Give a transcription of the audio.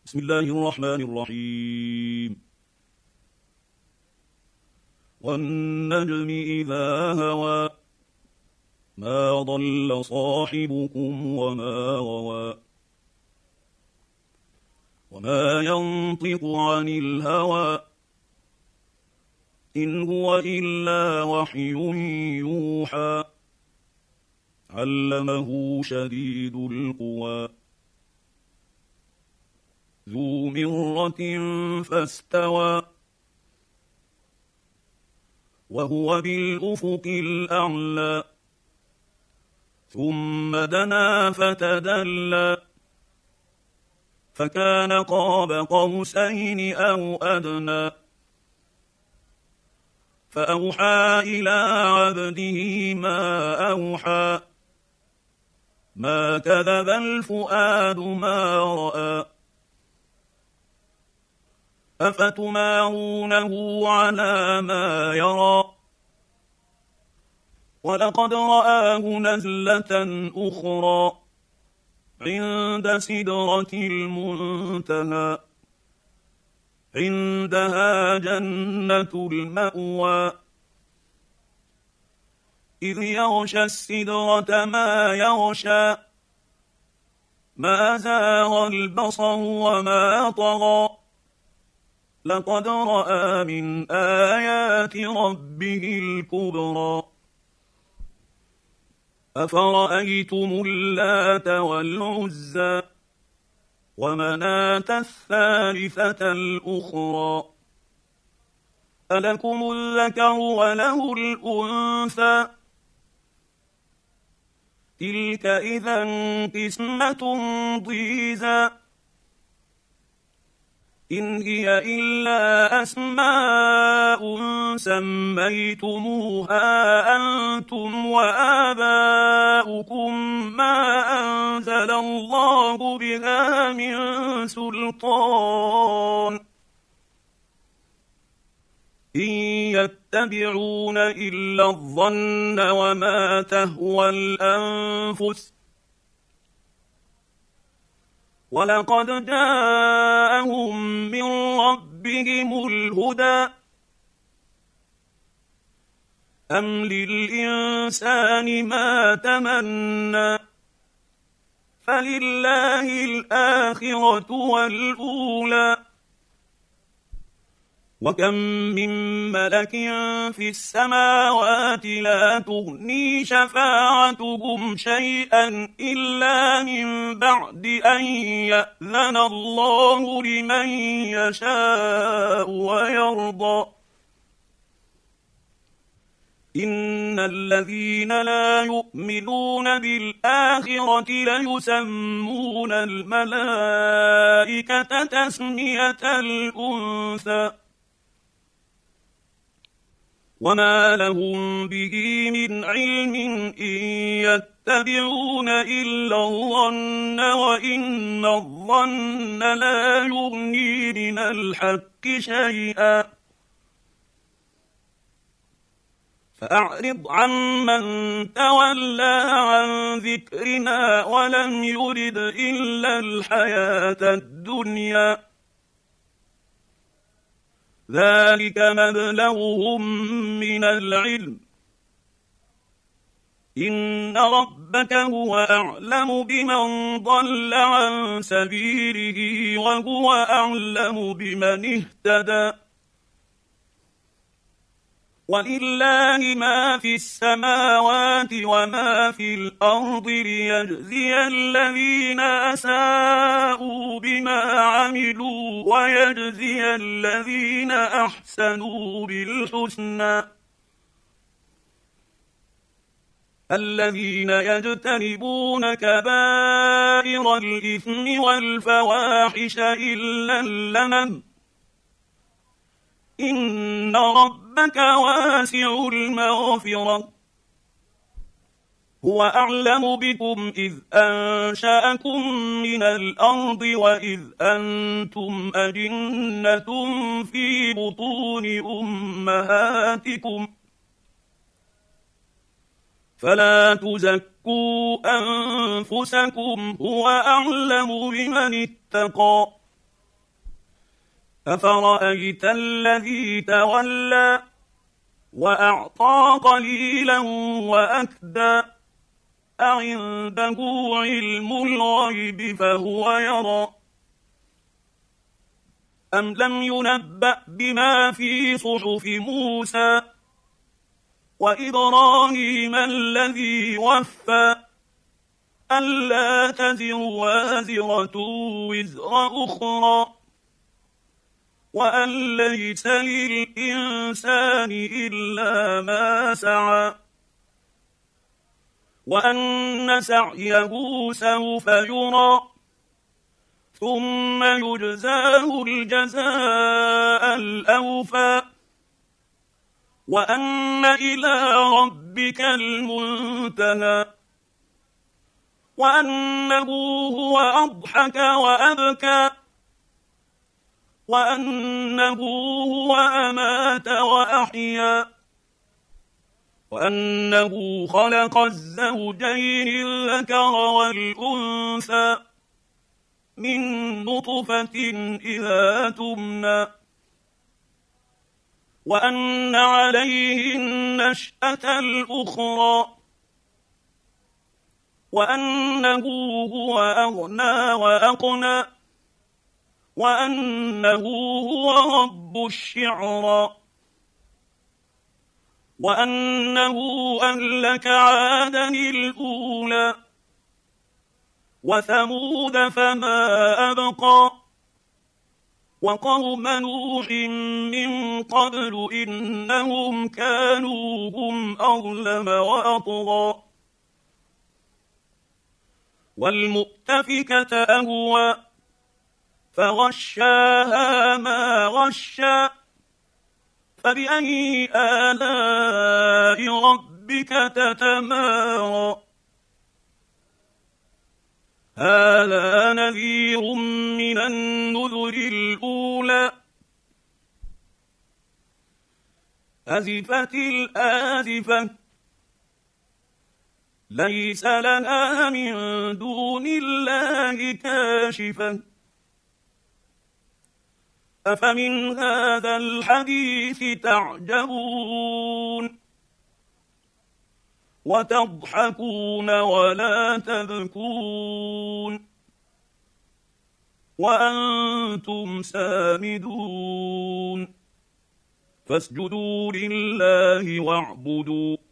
بسم الله الرحمن الرحيم. والنجم إذا هوى ما ضل صاحبكم وما غوى وما ينطق عن الهوى إن هو إلا وحي يوحى علمه شديد القوى ذو مرة فاستوى وهو بالأفق الأعلى ثم دنا فتدلى فكان قاب قوسين أو أدنى فأوحى إلى عبده ما أوحى ما كذب الفؤاد ما رأى أفتمارونه على ما يرى ولقد رآه نزلة أخرى عند سدرة المنتهى عندها جنة المأوى إذ يغشى السدرة ما يغشى ما زاغ البصر وما طغى لقد رأى من آيات ربه الكبرى أفرأيتم اللات والعزى ومناة الثالثة الأخرى ألكم الذكر وله الأنثى تلك إذا قسمة ضيزى إن هي إلا أسماء سميتموها أنتم وآباؤكم ما أنزل الله بها من سلطان إن يتبعون إلا الظن وما تهوى الأنفس ولقد جاءهم من ربهم الهدى أم للإنسان ما تمنى فلله الآخرة والأولى وكم من ملك في السماوات لا تغني شفاعتهم شيئا إلا من بعد أن يأذن الله لمن يشاء ويرضى إن الذين لا يؤمنون بالآخرة ليسمون الملائكة تسمية الأنثى وما لهم به من علم إن يتبعون إلا الظن وإن الظن لا يغني من الحق شيئا فأعرض عمن تولى عن ذكرنا ولم يرد إلا الحياة الدنيا ذلك مبلغهم من العلم إن ربك هو أعلم بمن ضل عن سبيله وهو أعلم بمن اهتدى ولله ما في السماوات وما في الأرض ليجزي الذين أساءوا بما عملوا ويجزي الذين أحسنوا بالحسنى الذين يجتنبون كبائر الإثم والفواحش إلا اللمم إن ربك واسع المغفرة هو أعلم بكم إذ أنشأكم من الأرض وإذ أنتم أجنة في بطون أمهاتكم فلا تزكوا أنفسكم هو أعلم بمن اتقى أفرأيت الذي تولى وأعطى قليلا وأكدى أعنده علم الغيب فهو يرى أم لم ينبأ بما في صحف موسى وإبراهيم الذي وفى ألا تزر وازرة وزر أخرى وأن ليس للإنسان إلا ما سعى وأن سعيه سوف يرى ثم يجزاه الجزاء الأوفى وأن إلى ربك المنتهى وأنه هو أضحك وأبكى وأنه هو أمات وأحيا وأنه خلق الزوجين الذكر والأنثى من نطفة إذا تمنى وأن عليه النشأة الأخرى وأنه هو أغنى وأقنى وأنه هو رب الشعرى وأنه أهلك عادا الأولى وثمود فما أبقى وقوم نوح من قبل إنهم كانوا هم أظلم وأطغى والمؤتفكة أهوى فغشاها ما غشى فبأي آلاء ربك تتمارى هذا نذير من النذر الأولى أزفت الآزفة ليس لها من دون الله كاشفة أفمن هذا الحديث تعجبون وتضحكون ولا تبكون وأنتم سامدون فاسجدوا لله واعبدوا